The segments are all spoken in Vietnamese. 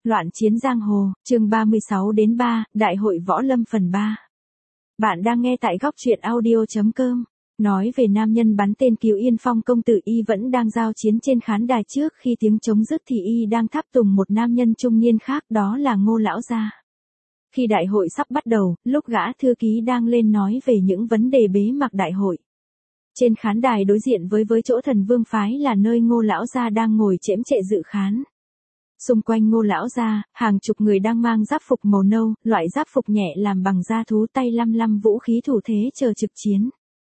Loạn chiến giang hồ, chương 36 đến 3, Đại hội Võ Lâm phần 3. Bạn đang nghe tại góc truyện audio.com. Nói về nam nhân bắn tên cứu Yên Phong công tử, y vẫn đang giao chiến trên khán đài, trước khi tiếng trống dứt thì y đang tháp tùng một nam nhân trung niên khác, đó là Ngô lão gia. Khi đại hội sắp bắt đầu, lúc gã thư ký đang lên nói về những vấn đề bế mạc đại hội, trên khán đài đối diện với chỗ Thần Vương phái là nơi Ngô lão gia đang ngồi chễm chệ dự khán. Xung quanh Ngô lão gia, hàng chục người đang mang giáp phục màu nâu, loại giáp phục nhẹ làm bằng da thú, tay lăm vũ khí thủ thế chờ trực chiến.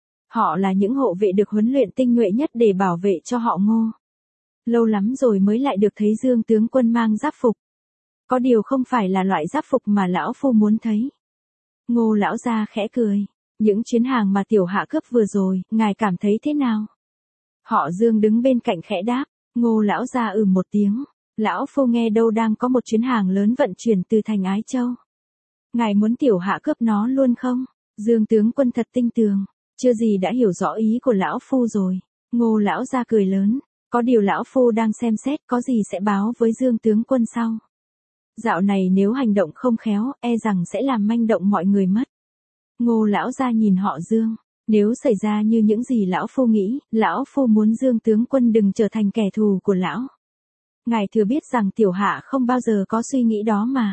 Họ là những hộ vệ được huấn luyện tinh nhuệ nhất để bảo vệ cho họ Ngô. Lâu lắm rồi mới lại được thấy Dương tướng quân mang giáp phục. Có điều không phải là loại giáp phục mà lão phu muốn thấy. Ngô lão gia khẽ cười. Những chuyến hàng mà tiểu hạ cướp vừa rồi, ngài cảm thấy thế nào? Họ Dương đứng bên cạnh khẽ đáp. Ngô lão gia một tiếng. Lão phu nghe đâu đang có một chuyến hàng lớn vận chuyển từ thành Ái Châu. Ngài muốn tiểu hạ cướp nó luôn không? Dương tướng quân thật tinh tường, chưa gì đã hiểu rõ ý của lão phu rồi. Ngô lão gia cười lớn. Có điều lão phu đang xem xét, có gì sẽ báo với Dương tướng quân sau. Dạo này nếu hành động không khéo, e rằng sẽ làm manh động mọi người mất. Ngô lão gia nhìn họ Dương. Nếu xảy ra như những gì lão phu nghĩ, lão phu muốn Dương tướng quân đừng trở thành kẻ thù của lão. Ngài thừa biết rằng tiểu hạ không bao giờ có suy nghĩ đó mà.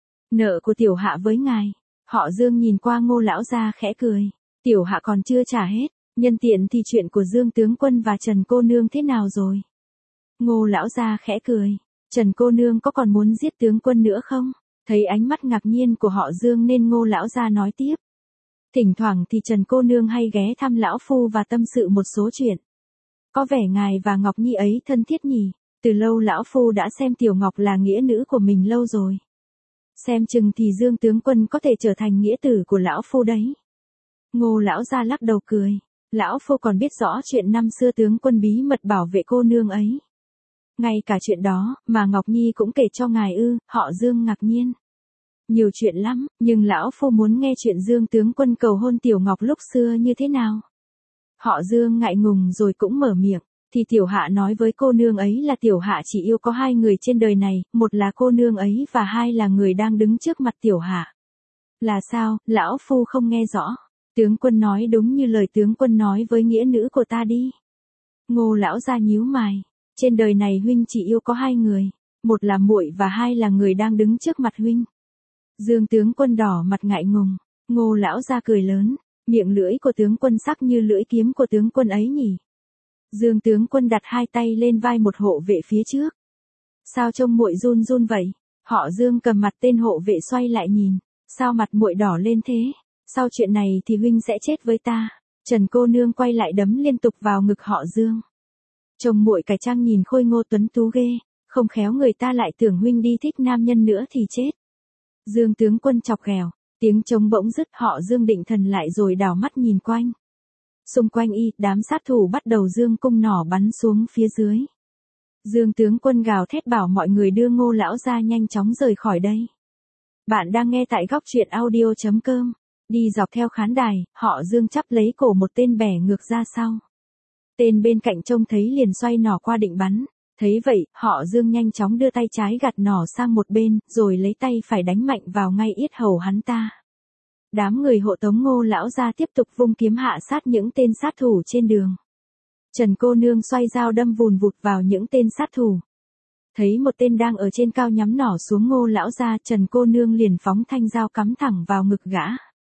Nợ của tiểu hạ với ngài. Họ Dương nhìn qua Ngô lão gia khẽ cười. Tiểu hạ còn chưa trả hết. Nhân tiện thì chuyện của Dương tướng quân và Trần cô nương thế nào rồi? Ngô lão gia khẽ cười. Trần cô nương có còn muốn giết tướng quân nữa không? Thấy ánh mắt ngạc nhiên của họ Dương nên Ngô lão gia nói tiếp. Thỉnh thoảng thì Trần cô nương hay ghé thăm lão phu và tâm sự một số chuyện. Có vẻ ngài và Ngọc Nhi ấy thân thiết nhỉ? Từ lâu lão phu đã xem Tiểu Ngọc là nghĩa nữ của mình lâu rồi. Xem chừng thì Dương tướng quân có thể trở thành nghĩa tử của lão phu đấy. Ngô lão gia lắc đầu cười. Lão phu còn biết rõ chuyện năm xưa tướng quân bí mật bảo vệ cô nương ấy. Ngay cả chuyện đó mà Ngọc Nhi cũng kể cho ngài ư? Họ Dương ngạc nhiên. Nhiều chuyện lắm, nhưng lão phu muốn nghe chuyện Dương tướng quân cầu hôn Tiểu Ngọc lúc xưa như thế nào. Họ Dương ngại ngùng rồi cũng mở miệng. Thì tiểu hạ nói với cô nương ấy là tiểu hạ chỉ yêu có hai người trên đời này, một là cô nương ấy và hai là người đang đứng trước mặt tiểu hạ. Là sao? Lão phu không nghe rõ. Tướng quân nói đúng như lời tướng quân nói với nghĩa nữ của ta đi. Ngô lão gia nhíu mày. Trên đời này huynh chỉ yêu có hai người, một là muội và hai là người đang đứng trước mặt huynh. Dương tướng quân đỏ mặt ngại ngùng. Ngô lão gia cười lớn. Miệng lưỡi của tướng quân sắc như lưỡi kiếm của tướng quân ấy nhỉ? Dương tướng quân đặt hai tay lên vai một hộ vệ phía trước. Sao trông muội run run vậy? Họ Dương cầm mặt tên hộ vệ xoay lại nhìn. Sao mặt muội đỏ lên thế? Sau chuyện này thì huynh sẽ chết với ta. Trần cô nương quay lại đấm liên tục vào ngực họ Dương. Trông muội cải trang nhìn khôi ngô tuấn tú ghê, không khéo người ta lại tưởng huynh đi thích nam nhân nữa thì chết. Dương tướng quân chọc ghẹo. Tiếng trống bỗng dứt, họ Dương định thần lại rồi đảo mắt nhìn quanh. Xung quanh y, đám sát thủ bắt đầu giương cung nỏ bắn xuống phía dưới. Dương tướng quân gào thét bảo mọi người đưa Ngô lão gia nhanh chóng rời khỏi đây. Bạn đang nghe tại góc truyện audio.com. Đi dọc theo khán đài, họ Dương chắp lấy cổ một tên bẻ ngược ra sau. Tên bên cạnh trông thấy liền xoay nỏ qua định bắn. Thấy vậy, họ Dương nhanh chóng đưa tay trái gạt nỏ sang một bên, rồi lấy tay phải đánh mạnh vào ngay yết hầu hắn ta. Đám người hộ tống Ngô lão gia tiếp tục vung kiếm hạ sát những tên sát thủ trên đường. Trần cô nương xoay dao đâm vùn vụt vào những tên sát thủ. Thấy một tên đang ở trên cao nhắm nỏ xuống Ngô lão gia, Trần cô nương liền phóng thanh dao cắm thẳng vào ngực gã.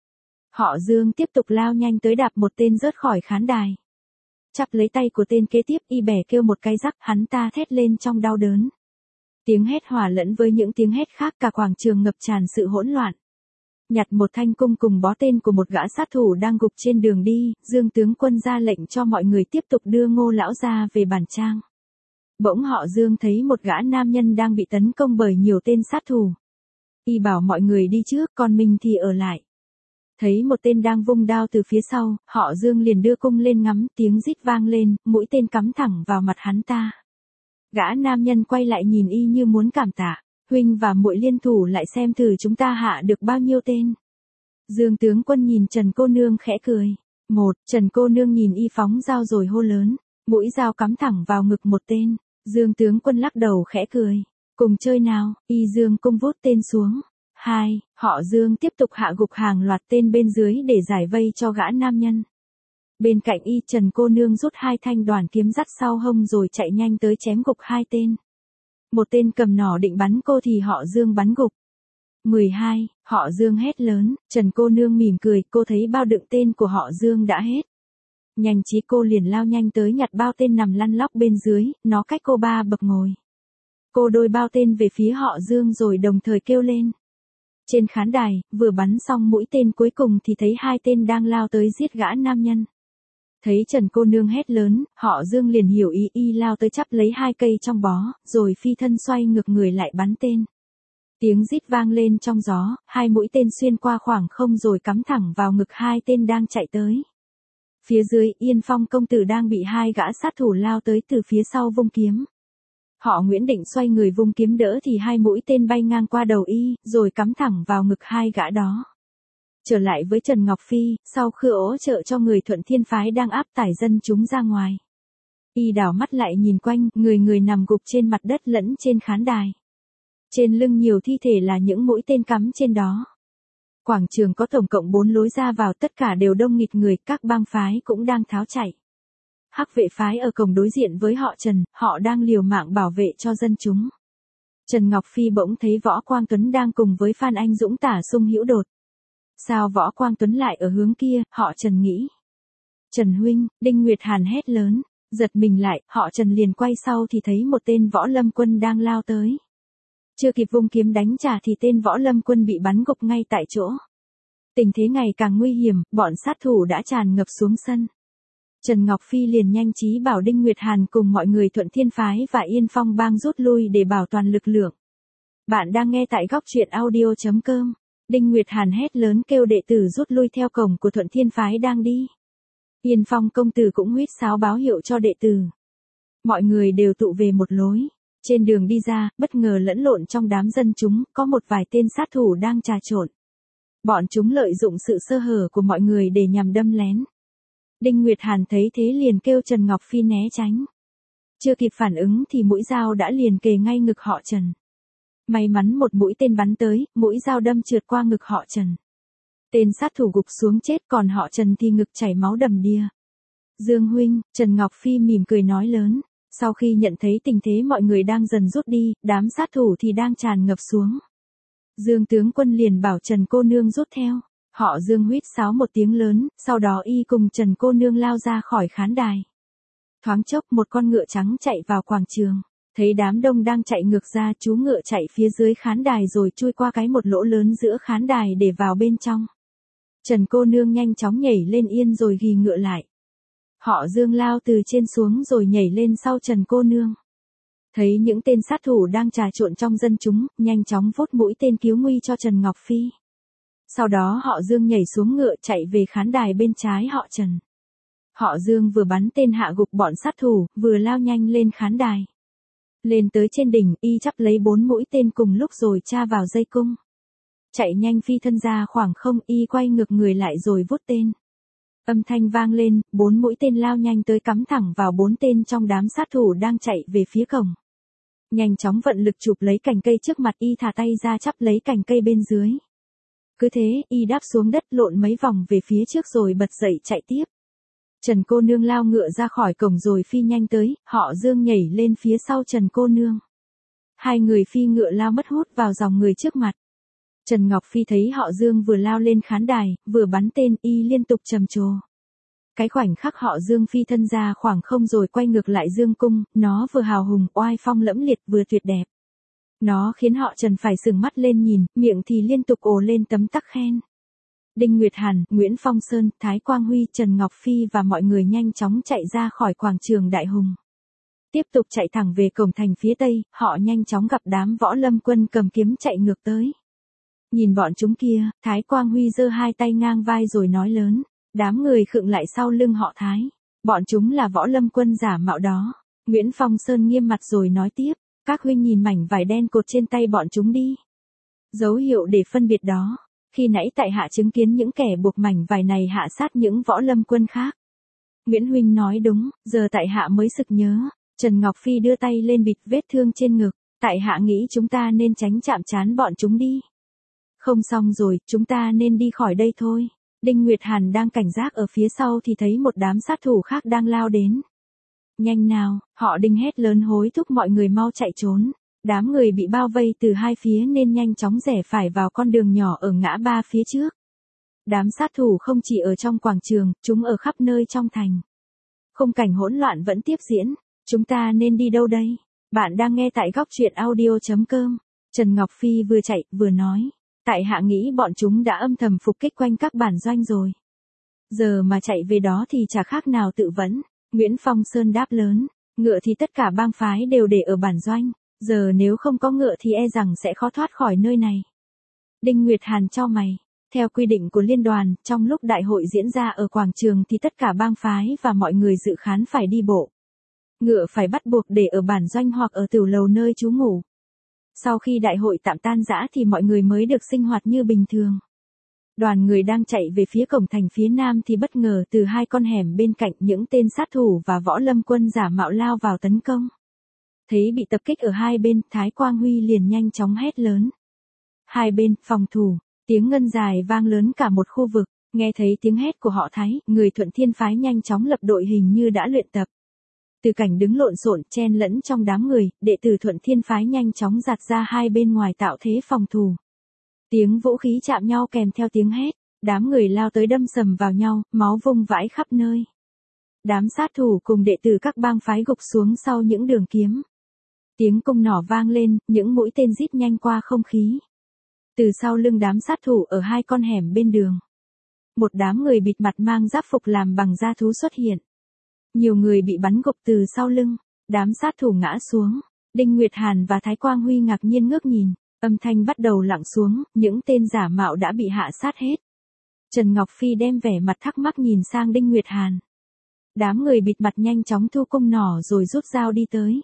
Họ Dương tiếp tục lao nhanh tới đạp một tên rớt khỏi khán đài. Chắp lấy tay của tên kế tiếp, y bẻ kêu một cái rắc, hắn ta thét lên trong đau đớn. Tiếng hét hòa lẫn với những tiếng hét khác, cả quảng trường ngập tràn sự hỗn loạn. Nhặt một thanh cung cùng bó tên của một gã sát thủ đang gục trên đường đi, Dương tướng quân ra lệnh cho mọi người tiếp tục đưa Ngô lão gia về bản trang. Bỗng họ Dương thấy một gã nam nhân đang bị tấn công bởi nhiều tên sát thủ. Y bảo mọi người đi trước, còn mình thì ở lại. Thấy một tên đang vung đao từ phía sau, họ Dương liền đưa cung lên ngắm, tiếng rít vang lên, mũi tên cắm thẳng vào mặt hắn ta. Gã nam nhân quay lại nhìn y như muốn cảm tạ. Huynh và muội liên thủ lại xem thử chúng ta hạ được bao nhiêu tên. Dương tướng quân nhìn Trần cô nương khẽ cười. Trần cô nương nhìn y phóng dao rồi hô lớn. Mũi dao cắm thẳng vào ngực một tên. Dương tướng quân lắc đầu khẽ cười. Cùng chơi nào, Y Dương cung vút tên xuống. 2. Họ Dương tiếp tục hạ gục hàng loạt tên bên dưới để giải vây cho gã nam nhân. Bên cạnh Y Trần cô nương rút 2 thanh đoàn kiếm dắt sau hông rồi chạy nhanh tới chém gục 2 tên. Một tên cầm nỏ định bắn cô thì họ Dương bắn gục. 12. Họ Dương hét lớn, Trần cô nương mỉm cười, cô thấy bao đựng tên của họ Dương đã hết. Nhanh trí cô liền lao nhanh tới nhặt bao tên nằm lăn lóc bên dưới, nó cách cô 3 bậc ngồi. Cô đôi bao tên về phía họ Dương rồi đồng thời kêu lên. Trên khán đài, vừa bắn xong mũi tên cuối cùng thì thấy 2 tên đang lao tới giết gã nam nhân. Thấy Trần cô nương hét lớn, họ Dương liền hiểu ý, y lao tới chắp lấy 2 cây trong bó, rồi phi thân xoay ngược người lại bắn tên. Tiếng rít vang lên trong gió, 2 mũi tên xuyên qua khoảng không rồi cắm thẳng vào ngực 2 tên đang chạy tới. Phía dưới, Yên Phong công tử đang bị 2 gã sát thủ lao tới từ phía sau vung kiếm. Họ Nguyễn định xoay người vung kiếm đỡ thì 2 mũi tên bay ngang qua đầu y, rồi cắm thẳng vào ngực 2 gã đó. Trở lại với Trần Ngọc Phi, sau khi hỗ trợ cho người Thuận Thiên phái đang áp tải dân chúng ra ngoài. Y đảo mắt lại nhìn quanh, người nằm gục trên mặt đất lẫn trên khán đài. Trên lưng nhiều thi thể là những mũi tên cắm trên đó. Quảng trường có tổng cộng 4 lối ra vào, tất cả đều đông nghịt người, các bang phái cũng đang tháo chạy. Hắc vệ phái ở cổng đối diện với họ Trần, họ đang liều mạng bảo vệ cho dân chúng. Trần Ngọc Phi bỗng thấy Võ Quang Tuấn đang cùng với Phan Anh Dũng tả xung hữu đột. Sao Võ Quang Tuấn lại ở hướng kia, họ Trần nghĩ. Trần huynh, Đinh Nguyệt Hàn hét lớn, giật mình lại, họ Trần liền quay sau thì thấy một tên võ lâm quân đang lao tới. Chưa kịp vung kiếm đánh trả thì tên võ lâm quân bị bắn gục ngay tại chỗ. Tình thế ngày càng nguy hiểm, bọn sát thủ đã tràn ngập xuống sân. Trần Ngọc Phi liền nhanh trí bảo Đinh Nguyệt Hàn cùng mọi người Thuận Thiên phái và Yên Phong bang rút lui để bảo toàn lực lượng. Bạn đang nghe tại góc truyện audio.com. Đinh Nguyệt Hàn hét lớn kêu đệ tử rút lui theo cổng của Thuận Thiên phái đang đi. Yên Phong công tử cũng huýt sáo báo hiệu cho đệ tử. Mọi người đều tụ về một lối. Trên đường đi ra, bất ngờ lẫn lộn trong đám dân chúng, có một vài tên sát thủ đang trà trộn. Bọn chúng lợi dụng sự sơ hở của mọi người để nhằm đâm lén. Đinh Nguyệt Hàn thấy thế liền kêu Trần Ngọc Phi né tránh. Chưa kịp phản ứng thì mũi dao đã liền kề ngay ngực họ Trần. May mắn một mũi tên bắn tới, mũi dao đâm trượt qua ngực họ Trần. Tên sát thủ gục xuống chết, còn họ Trần thì ngực chảy máu đầm đìa. Dương huynh, Trần Ngọc Phi mỉm cười nói lớn. Sau khi nhận thấy tình thế mọi người đang dần rút đi, đám sát thủ thì đang tràn ngập xuống. Dương tướng quân liền bảo Trần cô nương rút theo. Họ Dương huýt sáo một tiếng lớn, sau đó y cùng Trần cô nương lao ra khỏi khán đài. Thoáng chốc một con ngựa trắng chạy vào quảng trường. Thấy đám đông đang chạy ngược ra, chú ngựa chạy phía dưới khán đài rồi chui qua cái một lỗ lớn giữa khán đài để vào bên trong. Trần cô nương nhanh chóng nhảy lên yên rồi ghi ngựa lại. Họ Dương lao từ trên xuống rồi nhảy lên sau Trần cô nương. Thấy những tên sát thủ đang trà trộn trong dân chúng, nhanh chóng vút mũi tên cứu nguy cho Trần Ngọc Phi. Sau đó họ Dương nhảy xuống ngựa chạy về khán đài bên trái họ Trần. Họ Dương vừa bắn tên hạ gục bọn sát thủ, vừa lao nhanh lên khán đài. Lên tới trên đỉnh, y chắp lấy 4 mũi tên cùng lúc rồi tra vào dây cung. Chạy nhanh phi thân ra khoảng không, y quay ngược người lại rồi vút tên. Âm thanh vang lên, 4 mũi tên lao nhanh tới cắm thẳng vào 4 tên trong đám sát thủ đang chạy về phía cổng. Nhanh chóng vận lực chụp lấy cành cây trước mặt, y thả tay ra chắp lấy cành cây bên dưới. Cứ thế, y đáp xuống đất lộn mấy vòng về phía trước rồi bật dậy chạy tiếp. Trần cô nương lao ngựa ra khỏi cổng rồi phi nhanh tới, họ Dương nhảy lên phía sau Trần cô nương. 2 người phi ngựa lao mất hút vào dòng người trước mặt. Trần Ngọc Phi thấy họ Dương vừa lao lên khán đài, vừa bắn tên, y liên tục trầm trồ. Cái khoảnh khắc họ Dương phi thân ra khoảng không rồi quay ngược lại Dương cung, nó vừa hào hùng, oai phong lẫm liệt vừa tuyệt đẹp. Nó khiến họ Trần phải sừng mắt lên nhìn, miệng thì liên tục ồ lên tấm tắc khen. Đinh Nguyệt Hàn, Nguyễn Phong Sơn, Thái Quang Huy, Trần Ngọc Phi và mọi người nhanh chóng chạy ra khỏi quảng trường Đại Hùng. Tiếp tục chạy thẳng về cổng thành phía tây, họ nhanh chóng gặp đám võ lâm quân cầm kiếm chạy ngược tới. Nhìn bọn chúng kia, Thái Quang Huy giơ 2 tay ngang vai rồi nói lớn. Đám người khựng lại sau lưng họ Thái. Bọn chúng là võ lâm quân giả mạo đó. Nguyễn Phong Sơn nghiêm mặt rồi nói tiếp. Các huynh nhìn mảnh vải đen cột trên tay bọn chúng đi. Dấu hiệu để phân biệt đó. Khi nãy tại hạ chứng kiến những kẻ buộc mảnh vải này hạ sát những võ lâm quân khác. Nguyễn huynh nói đúng, giờ tại hạ mới sực nhớ. Trần Ngọc Phi đưa tay lên bịt vết thương trên ngực. Tại hạ nghĩ chúng ta nên tránh chạm trán bọn chúng đi. Không xong rồi, chúng ta nên đi khỏi đây thôi. Đinh Nguyệt Hàn đang cảnh giác ở phía sau thì thấy một đám sát thủ khác đang lao đến. Nhanh nào, họ Đinh hét lớn hối thúc mọi người mau chạy trốn. Đám người bị bao vây từ hai phía nên nhanh chóng rẽ phải vào con đường nhỏ ở ngã ba phía trước. Đám sát thủ không chỉ ở trong quảng trường, chúng ở khắp nơi trong thành. Khung cảnh hỗn loạn vẫn tiếp diễn. Chúng ta nên đi đâu đây? Bạn đang nghe tại góc truyện audio.com. Trần Ngọc Phi vừa chạy vừa nói. Tại hạ nghĩ bọn chúng đã âm thầm phục kích quanh các bản doanh rồi. Giờ mà chạy về đó thì chả khác nào tự vẫn. Nguyễn Phong Sơn đáp lớn. Ngựa thì tất cả bang phái đều để ở bản doanh. Giờ nếu không có ngựa thì e rằng sẽ khó thoát khỏi nơi này. Đinh Nguyệt Hàn chau mày. Theo quy định của liên đoàn, trong lúc đại hội diễn ra ở quảng trường thì tất cả bang phái và mọi người dự khán phải đi bộ. Ngựa phải bắt buộc để ở bản doanh hoặc ở tửu lầu nơi trú ngủ. Sau khi đại hội tạm tan rã thì mọi người mới được sinh hoạt như bình thường. Đoàn người đang chạy về phía cổng thành phía nam thì bất ngờ từ hai con hẻm bên cạnh những tên sát thủ và võ lâm quân giả mạo lao vào tấn công. Thấy bị tập kích ở hai bên, Thái Quang Huy liền nhanh chóng hét lớn. Hai bên, phòng thủ, tiếng ngân dài vang lớn cả một khu vực, nghe thấy tiếng hét của họ Thái, người Thuận Thiên phái nhanh chóng lập đội hình như đã luyện tập. Từ cảnh đứng lộn xộn chen lẫn trong đám người, đệ tử Thuận Thiên phái nhanh chóng giạt ra hai bên ngoài tạo thế phòng thủ. Tiếng vũ khí chạm nhau kèm theo tiếng hét, đám người lao tới đâm sầm vào nhau, máu vung vãi khắp nơi. Đám sát thủ cùng đệ tử các bang phái gục xuống sau những đường kiếm. Tiếng cung nỏ vang lên, những mũi tên rít nhanh qua không khí. Từ sau lưng đám sát thủ ở hai con hẻm bên đường, một đám người bịt mặt mang giáp phục làm bằng da thú xuất hiện. Nhiều người bị bắn gục từ sau lưng, đám sát thủ ngã xuống. Đinh Nguyệt Hàn và Thái Quang Huy ngạc nhiên ngước nhìn, âm thanh bắt đầu lặng xuống, những tên giả mạo đã bị hạ sát hết. Trần Ngọc Phi đem vẻ mặt thắc mắc nhìn sang Đinh Nguyệt Hàn. Đám người bịt mặt nhanh chóng thu cung nỏ rồi rút dao đi tới.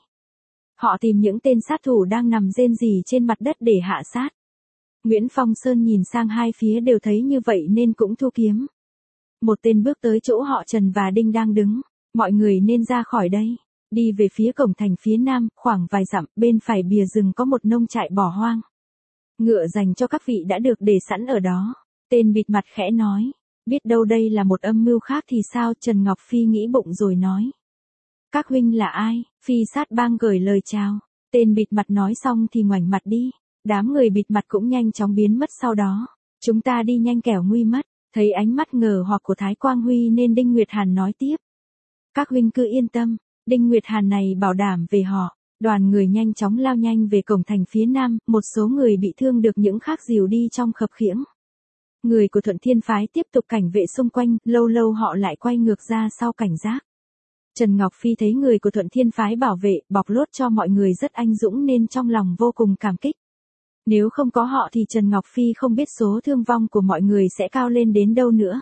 Họ tìm những tên sát thủ đang nằm rên rỉ trên mặt đất để hạ sát. Nguyễn Phong Sơn nhìn sang hai phía đều thấy như vậy nên cũng thu kiếm. Một tên bước tới chỗ họ Trần và Đinh đang đứng. Mọi người nên ra khỏi đây. Đi về phía cổng thành phía nam, khoảng vài dặm, bên phải bìa rừng có một nông trại bỏ hoang. Ngựa dành cho các vị đã được để sẵn ở đó. Tên bịt mặt khẽ nói. Biết đâu đây là một âm mưu khác thì sao? Trần Ngọc Phi nghĩ bụng rồi nói. Các huynh là ai? Phi sát bang gửi lời chào. Tên bịt mặt nói xong thì ngoảnh mặt đi. Đám người bịt mặt cũng nhanh chóng biến mất sau đó. Chúng ta đi nhanh kẻo nguy mất. Thấy ánh mắt ngờ hoặc của Thái Quang Huy nên Đinh Nguyệt Hàn nói tiếp. Các huynh cứ yên tâm, Đinh Nguyệt Hàn này bảo đảm về họ. Đoàn người nhanh chóng lao nhanh về cổng thành phía nam, một số người bị thương được những khác dìu đi trong khập khiễng. Người của Thuận Thiên phái tiếp tục cảnh vệ xung quanh, lâu lâu họ lại quay ngược ra sau cảnh giác. Trần Ngọc Phi thấy người của Thuận Thiên phái bảo vệ, bọc lốt cho mọi người rất anh dũng nên trong lòng vô cùng cảm kích. Nếu không có họ thì Trần Ngọc Phi không biết số thương vong của mọi người sẽ cao lên đến đâu nữa.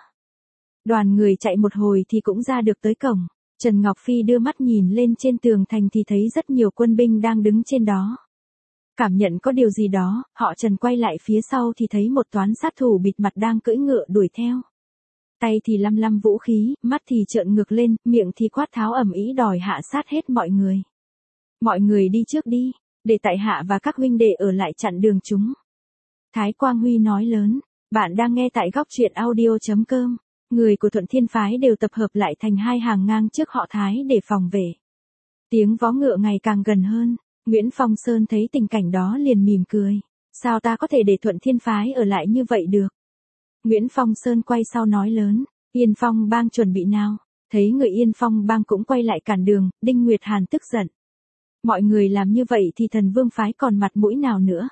Đoàn người chạy một hồi thì cũng ra được tới cổng. Trần Ngọc Phi đưa mắt nhìn lên trên tường thành thì thấy rất nhiều quân binh đang đứng trên đó. Cảm nhận có điều gì đó, họ Trần quay lại phía sau thì thấy một toán sát thủ bịt mặt đang cưỡi ngựa đuổi theo. Tay thì lăm lăm vũ khí, mắt thì trợn ngược lên, miệng thì quát tháo ầm ĩ đòi hạ sát hết mọi người. Mọi người đi trước đi, để tại hạ và các huynh đệ ở lại chặn đường chúng. Thái Quang Huy nói lớn, bạn đang nghe tại góc truyện audio.com. Người của Thuận Thiên phái đều tập hợp lại thành hai hàng ngang trước họ Thái để phòng vệ. Tiếng vó ngựa ngày càng gần hơn, Nguyễn Phong Sơn thấy tình cảnh đó liền mỉm cười. Sao ta có thể để Thuận Thiên phái ở lại như vậy được? Nguyễn Phong Sơn quay sau nói lớn, Yên Phong bang chuẩn bị nào? Thấy người Yên Phong bang cũng quay lại cản đường, Đinh Nguyệt Hàn tức giận. Mọi người làm như vậy thì Thần Vương phái còn mặt mũi nào nữa?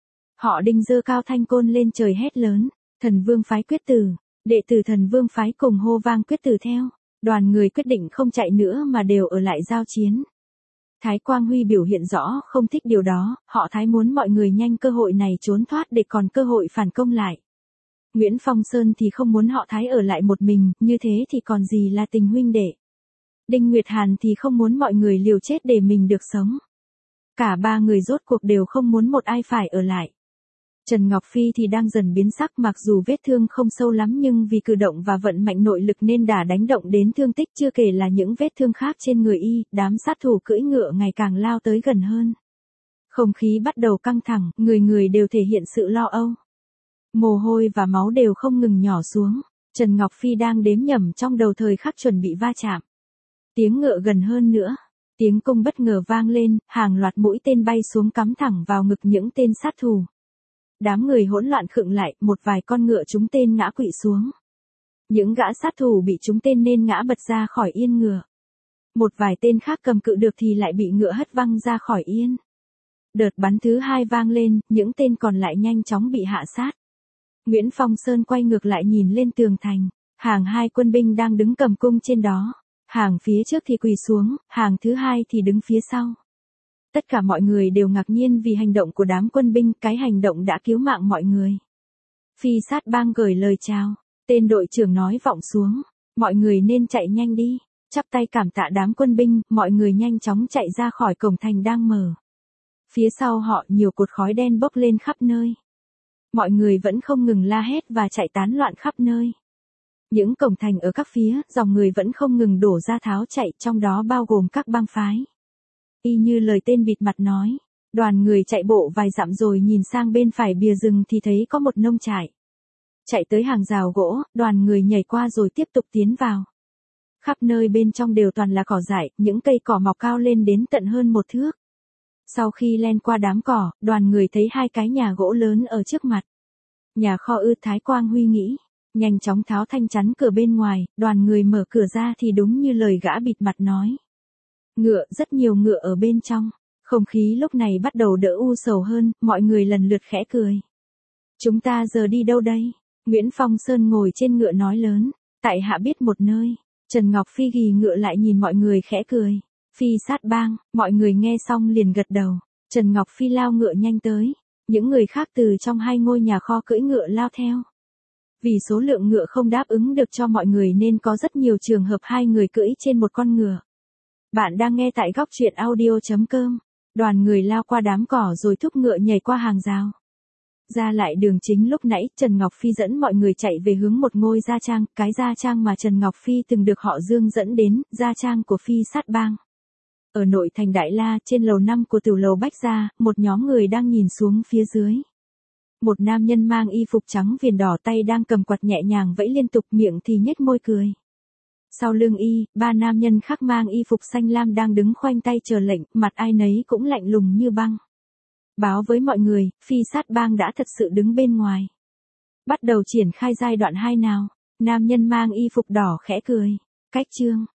Họ Đinh giơ cao thanh côn lên trời hét lớn, Thần Vương phái quyết tử. Đệ tử Thần Vương phái cùng hô vang quyết tử theo. Đoàn người quyết định không chạy nữa mà đều ở lại giao chiến. Thái Quang Huy biểu hiện rõ không thích điều đó, họ Thái muốn mọi người nhanh cơ hội này trốn thoát để còn cơ hội phản công lại. Nguyễn Phong Sơn thì không muốn họ Thái ở lại một mình, như thế thì còn gì là tình huynh đệ. Đinh Nguyệt Hàn thì không muốn mọi người liều chết để mình được sống. Cả ba người rốt cuộc đều không muốn một ai phải ở lại. Trần Ngọc Phi thì đang dần biến sắc, mặc dù vết thương không sâu lắm nhưng vì cử động và vận mạnh nội lực nên đã đánh động đến thương tích, chưa kể là những vết thương khác trên người y. Đám sát thủ cưỡi ngựa ngày càng lao tới gần hơn. Không khí bắt đầu căng thẳng, người người đều thể hiện sự lo âu. Mồ hôi và máu đều không ngừng nhỏ xuống. Trần Ngọc Phi đang đếm nhẩm trong đầu thời khắc chuẩn bị va chạm. Tiếng ngựa gần hơn nữa. Tiếng cung bất ngờ vang lên, hàng loạt mũi tên bay xuống cắm thẳng vào ngực những tên sát thủ. Đám người hỗn loạn khựng lại, một vài con ngựa trúng tên ngã quỵ xuống. Những gã sát thủ bị trúng tên nên ngã bật ra khỏi yên ngựa. Một vài tên khác cầm cự được thì lại bị ngựa hất văng ra khỏi yên. Đợt bắn thứ hai vang lên, những tên còn lại nhanh chóng bị hạ sát. Nguyễn Phong Sơn quay ngược lại nhìn lên tường thành, hàng hai quân binh đang đứng cầm cung trên đó. Hàng phía trước thì quỳ xuống, hàng thứ hai thì đứng phía sau. Tất cả mọi người đều ngạc nhiên vì hành động của đám quân binh, cái hành động đã cứu mạng mọi người. Phi Sát Bang gửi lời chào, tên đội trưởng nói vọng xuống, mọi người nên chạy nhanh đi, chắp tay cảm tạ đám quân binh, mọi người nhanh chóng chạy ra khỏi cổng thành đang mở. Phía sau họ nhiều cột khói đen bốc lên khắp nơi. Mọi người vẫn không ngừng la hét và chạy tán loạn khắp nơi. Những cổng thành ở các phía, dòng người vẫn không ngừng đổ ra tháo chạy, trong đó bao gồm các bang phái. Y như lời tên bịt mặt nói, đoàn người chạy bộ vài dặm rồi nhìn sang bên phải bìa rừng thì thấy có một nông trại. Chạy tới hàng rào gỗ, đoàn người nhảy qua rồi tiếp tục tiến vào. Khắp nơi bên trong đều toàn là cỏ dại, những cây cỏ mọc cao lên đến tận hơn 1 thước. Sau khi len qua đám cỏ, đoàn người thấy 2 cái nhà gỗ lớn ở trước mặt. Nhà kho ư? Thái Quang Huy nghĩ. Nhanh chóng tháo thanh chắn cửa bên ngoài, đoàn người mở cửa ra thì đúng như lời gã bịt mặt nói. Ngựa, rất nhiều ngựa ở bên trong. Không khí lúc này bắt đầu đỡ u sầu hơn, mọi người lần lượt khẽ cười. Chúng ta giờ đi đâu đây? Nguyễn Phong Sơn ngồi trên ngựa nói lớn. Tại hạ biết một nơi. Trần Ngọc Phi ghì ngựa lại nhìn mọi người khẽ cười. Phi Sát Bang, mọi người nghe xong liền gật đầu. Trần Ngọc Phi lao ngựa nhanh tới. Những người khác từ trong 2 ngôi nhà kho cưỡi ngựa lao theo. Vì số lượng ngựa không đáp ứng được cho mọi người nên có rất nhiều trường hợp 2 người cưỡi trên một con ngựa. Bạn đang nghe tại góc truyện audio.com. Đoàn người lao qua đám cỏ rồi thúc ngựa nhảy qua hàng rào. Ra lại đường chính lúc nãy, Trần Ngọc Phi dẫn mọi người chạy về hướng một ngôi gia trang, cái gia trang mà Trần Ngọc Phi từng được họ Dương dẫn đến, gia trang của Phi Sát Bang. Ở nội thành Đại La, trên lầu 5 của tiểu lầu Bách Gia, một nhóm người đang nhìn xuống phía dưới. Một nam nhân mang y phục trắng viền đỏ tay đang cầm quạt nhẹ nhàng vẫy liên tục, miệng thì nhếch môi cười. Sau lưng y, 3 nam nhân khác mang y phục xanh lam đang đứng khoanh tay chờ lệnh, mặt ai nấy cũng lạnh lùng như băng. Báo với mọi người, Phi Sát Bang đã thật sự đứng bên ngoài. Bắt đầu triển khai giai đoạn 2 nào. Nam nhân mang y phục đỏ khẽ cười. Cách chương.